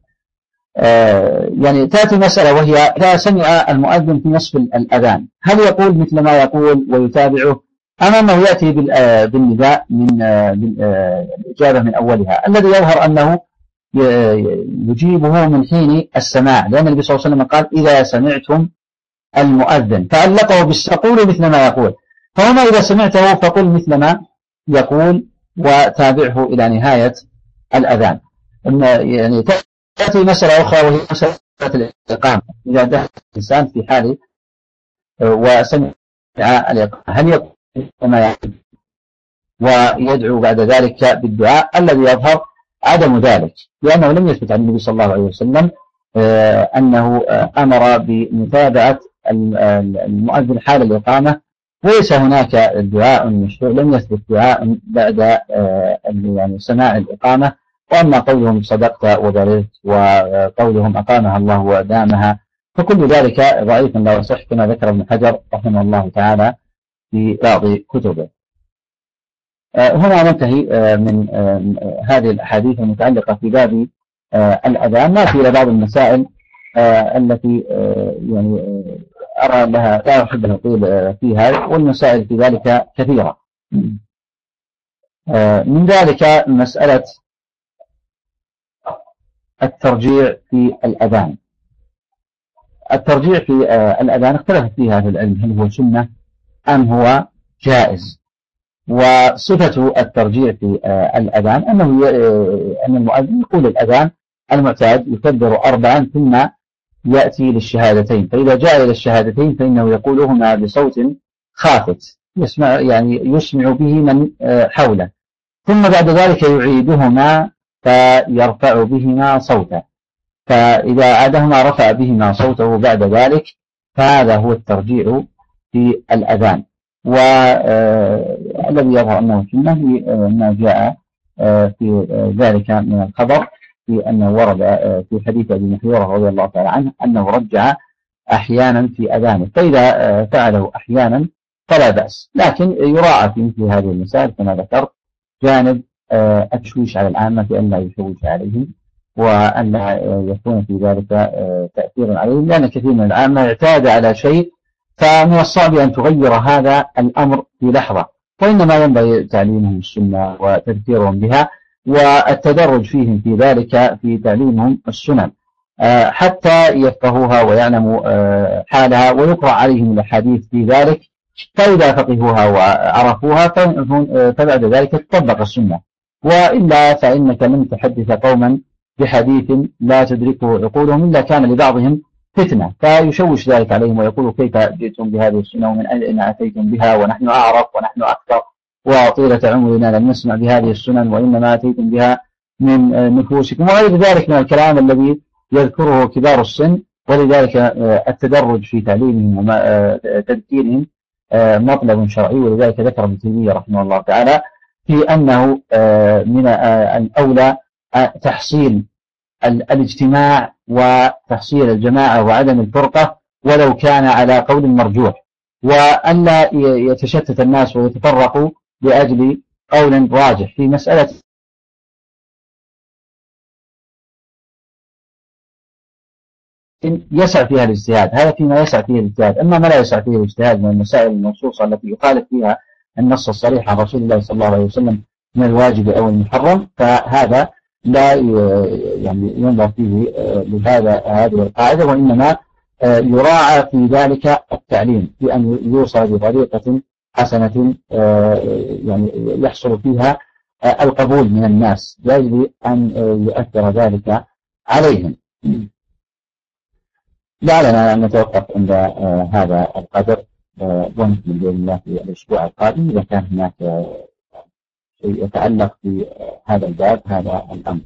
يعني تأتي مسألة، وهي إذا سمع المؤذن في نصف الأذان هل يقول مثل ما يقول ويتابعه، أم أنه يأتي بالنداء من الإجابة من أولها؟ الذي يظهر أنه يجيبه من حين السماع، لأن النبي صلى الله عليه وسلم قال: إذا سمعتم المؤذن، فعلقه بالقول مثل ما يقول. فهنا إذا سمعته فقل مثل ما يقول وتابعه إلى نهاية الأذان. يعني تأتي مسألة أخرى، وهي مسألة الإقامة. إذا دخل الإنسان في حال وسمع الإقامة هل يقول كما يقول ويدعو بعد ذلك بالدعاء؟ الذي يظهر عدم ذلك، لأنه لم يثبت عن النبي صلى الله عليه وسلم أنه أمر بمتابعة المؤذن حال الإقامة، ليس هناك دعاء مشروع، لم يثبت دعاء بعد يعني سماع الإقامة. وأما قولهم صدقت وبررت وقولهم أقامها الله وأدامها فكل ذلك ضعيف لا يصح، كما ذكر ابن حجر رحمه الله تعالى في بعض كتبه. هنا ننتهي من هذه الأحاديث المتعلقة في باب الأذان. نأتي إلى بعض المسائل التي يعني أرى لها لا أحب أن أطيل فيها، والمسائل في ذلك كثيرة. من ذلك مسألة الترجيع في الأذان. الترجيع في الأذان اختلف فيها أهل العلم، هل هو سنة أم هو جائز؟ وصفة الترجيع في الأذان أن المؤذن يقول الأذان المعتاد يكبر 4 ثم يأتي للشهادتين، فإذا جاء إلى الشهادتين فإنه يقولهما بصوت خافت يسمع به من حوله، ثم بعد ذلك يعيدهما فيرفع بهما صوته، فإذا عادهما رفع بهما صوته بعد ذلك، فهذا هو الترجيع في الأذان. والذي يظهر أنه سنة ما جاء في ذلك من الخبر في أنه ورد في حديث أبي محذورة رضي الله تعالى عنه أنه رجع أحيانا في أذانه، فإذا فعله أحيانا فلا بأس، لكن يراعى في مثل هذه المسائل كما ذكرت جانب التشويش على العامة بأن لا يشوش عليهم وأن لا يكون في ذلك تأثير عليهم، لأن كثير من العامة اعتاد على شيء فمن الصعب أن تغير هذا الأمر في لحظة، وإنما ينبغي تعليمهم السنة وتذكيرهم بها والتدرج فيهم في ذلك في تعليمهم السنن حتى يفقهوها ويعلموا حالها، ويقرأ عليهم الأحاديث في ذلك، فإذا فقهوها وعرفوها فبعد ذلك تطبق السنة، وإلا فإنك لن تحدث قوما بحديث لا تدركه عقولهم إلا كان لبعضهم فتنة فيشوش ذلك عليهم ويقول كيف جئتم بهذه السنة ومن أين أتيتم بها ونحن أعرف ونحن أكثر وطيلة عمرنا لم نسمع بهذه السنن وإنما أتيتم بها من نفوسكم وغير ذلك من الكلام الذي يذكره كبار السن. ولذلك التدرج في تعليمهم وتذكيرهم مطلب شرعي، ولذلك ذكر ابن تيمية رحمه الله تعالى في أنه من الأولى تحصيل الاجتماع وتحصيل الجماعة وعدم الفرقة ولو كان على قول مرجوح، وألا يتشتت الناس ويتفرقوا لأجل قول راجح في مسألة يسع فيها الاجتهاد. هذا فيما يسع فيه الاجتهاد. أما ما لا يسع فيه الاجتهاد من المسائل المنصوصة التي يخالف فيها النص الصريح عن رسول الله صلى الله عليه وسلم من الواجب أو المحرم، فهذا لا ينظر فيه هذه القاعدة، وإنما يراعى في ذلك التعليم بأن يوصل بطريقة حسنة يحصل فيها القبول من الناس لا يجب أن يؤثر ذلك عليهم. لعلنا أن نتوقف عند هذا القدر ونكمل بإذن الله في الأسبوع القادم إذا كان هناك شيء يتعلق في هذا الباب هذا الأمر.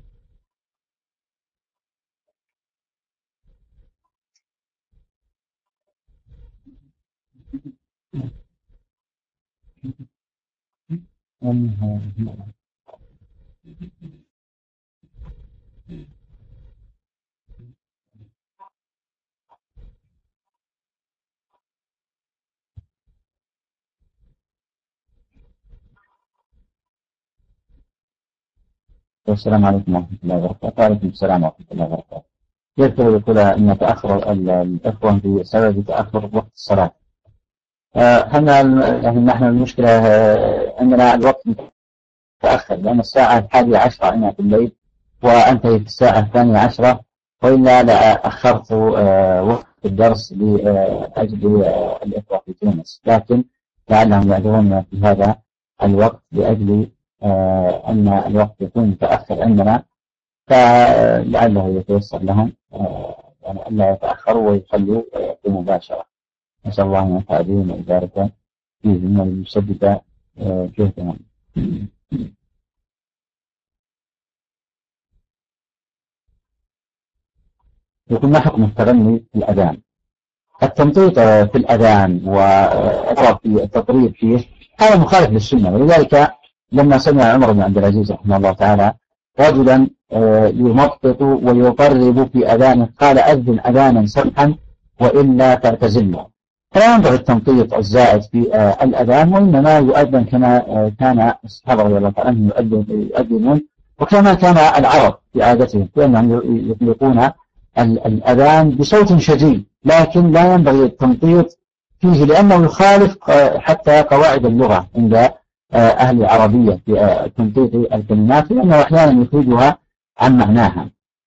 السلام عليكم ورحمة الله وبركاته. وعليكم السلام ورحمة الله وبركاته. يقول أن تأخر الإخوة بسبب تأخر وقت الصلاة. نحن المشكلة عندنا الوقت متأخر، لأن الساعة 11 عندنا في الليل وأنتهي في الساعة 12، وإلا لأخرت وقت الدرس لأجل الإخوة في تونس، لكن لعلهم يعذرون في هذا الوقت لأجل أن الوقت يكون متأخر عندنا، فلعله يتيسر لهم ألا يتأخروا ويصلوا بمباشرة. نسأل الله أن ينفع بهم ويبارك فيهم ويسدد جهدهم. يقول ما حكم التغني في الأذان؟ التمطيط في الأذان وفي التطريب فيه هذا مخالف للسنة، ولذلك لما سمع عمر بن عبد العزيز رحمه الله تعالى رجلا يمطط ويطرب في أذانه قال أذن أذانا سمحا وإلا تعتزله. فلا ينبغي التمطيط الزائد في الأذان، وإنما يؤذن كما كان الصحابة رضي الله تعالى عنهم يؤذنون، وكما كان العرب في عادتهم بأنهم يطلقون الأذان بصوت شديد، لكن لا ينبغي التمطيط فيه لأنه يخالف حتى قواعد اللغة عند أهل العربية في تمطيط الكلمات، لأنه أحيانا يخرجها عن معناها.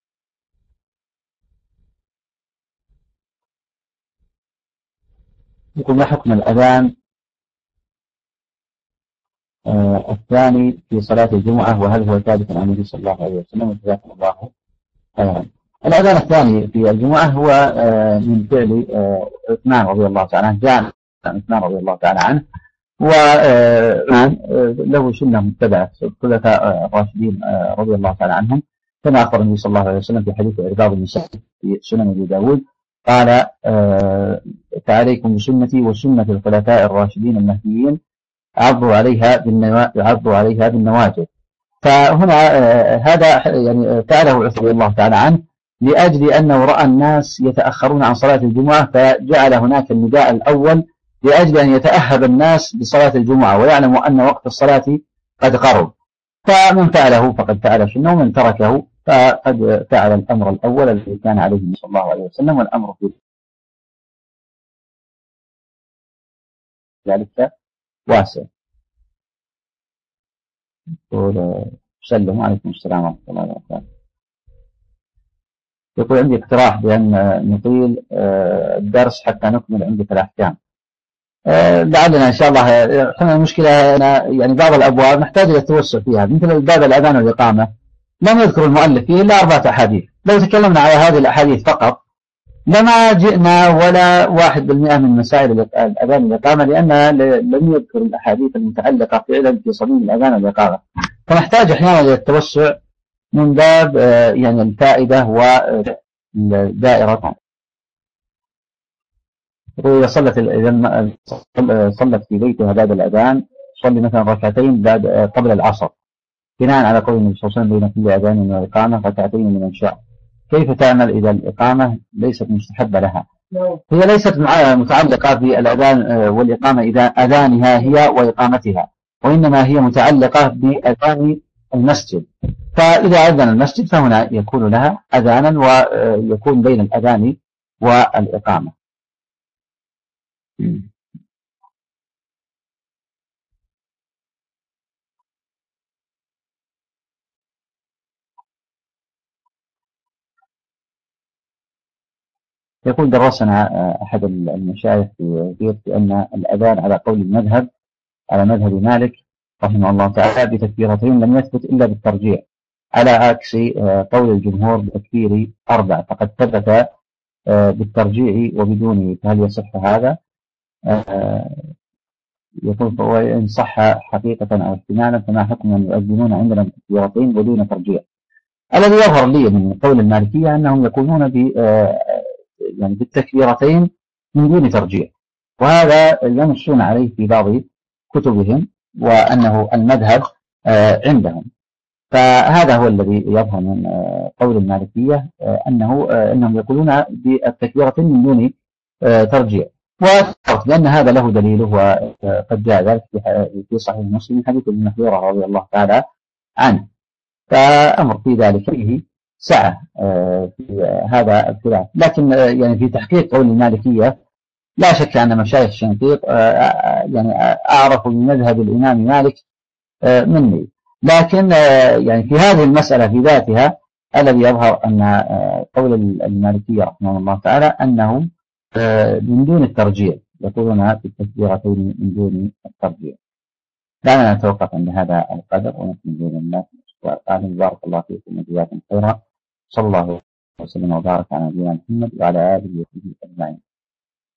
يقول ما حكم الأذان الثاني في صلاة الجمعة، وهل هو ثابت عن النبي صلى الله عليه وسلم؟ جزاكم الله خيرا. الأذان الثاني في الجمعة هو من فعل عثمان رضي الله تعالى عنه، جاء عثمان رضي الله تعالى عنه، وله سنة متبعة الخلفاء الراشدين رضي الله تعالى عنهم، كما أخبر النبي صلى الله عليه وسلم في حديث عرباض بن سعد في سنن أبي داود قال فعليكم بسنتي وسنة الخلفاء الراشدين المهديين عضوا عليها بالنواجذ. فهنا هذا يعني فعله عثمان رضي الله تعالى عنه لأجل أنه رأى الناس يتأخرون عن صلاة الجمعة، فجعل هناك النداء الأول لأجل أن يتأهب الناس بصلاة الجمعة ويعلموا أن وقت الصلاة قد قرب. فمن فعله فقد فعل سنة، ومن تركه فقد فعل الأمر الأول الذي كان عليه صلى الله عليه وسلم، والأمر في ذلك واسع. سلم عليكم السلام ورحمة الله وبركاته. يقول عندي اقتراح بأن نطيل الدرس حتى نكمل عندك الأحكام. لعلنا إن شاء الله. احنا المشكلة يعني بعض الأبواب نحتاج إلى التوسع فيها، مثل باب الأذان والإقامة لم يذكر المؤلف فيه إلا 4 أحاديث. لو تكلمنا على هذه الأحاديث فقط لما جئنا ولا 1% من مسائل الأذان والإقامة، لأنها لم يذكر الأحاديث المتعلقة فعلا في صميم الأذان والإقامة، فنحتاج أحيانا إلى التوسع من باب يعني الفائدة والدائرة. إذا صلت في بيتها بعد الأذان صلي مثلا ركعتين بعد قبل العصر، بناء على قول النبي صلى الله عليه وسلم بين كل أذان وإقامة ركعتين لمن شاء. كيف تعمل إذا الإقامة ليست مستحبة لها؟ هي ليست متعلقة بالأذان والإقامة إذا أذانها هي وإقامتها، وإنما هي متعلقة بأذان المسجد. فإذا أذن المسجد فهنا يكون لها أذانا ويكون بين الأذان والإقامة. يقول درسنا أحد المشايخ في أن الأذان على قول المذهب على مذهب مالك رحمه الله تعالى بتكبيرتين لم يثبت إلا بالترجيع، على عكس قول الجمهور بتكبير 4، فقد ثبت بالترجيع وبدونه، فهل يصح هذا؟ يقول وإن صح حقيقة أو احتمالا فما حكم من يؤذنون عندنا بتكبيرتين بدون ترجيع؟ الذي يظهر لي من قول المالكية أنهم يكونون يعني بالتكبيرتين من دون ترجيع، وهذا ينصون عليه في بعض كتبهم وأنه المذهب عندهم. فهذا هو الذي يظهر من قول المالكية أنهم يقولون بالتكبيرتين من دون ترجيع، لأن هذا له دليله، وقد جاء ذلك في صحيح مسلم حديث ابن محذورة رضي الله تعالى عنه. فأمر في ذلك فيه سعة في هذا الخلاف، لكن يعني في تحقيق قول المالكية لا شك أن مشايخ الشنقيط يعني أعرف من مذهب الإمام مالك مني، لكن يعني في هذه المسألة في ذاتها الذي يظهر أن قول المالكية رحمه الله تعالى أنه من دون الترجيع، يقولون في التكبيرتين من دون الترجيع. دعنا نتوقف عند هذا القدر ونكمل بين الناس. بارك الله فيكم وجزاكم خيرا. صلى الله وسلم وبارك على نبينا محمد وعلى آله وصحبه أجمعين.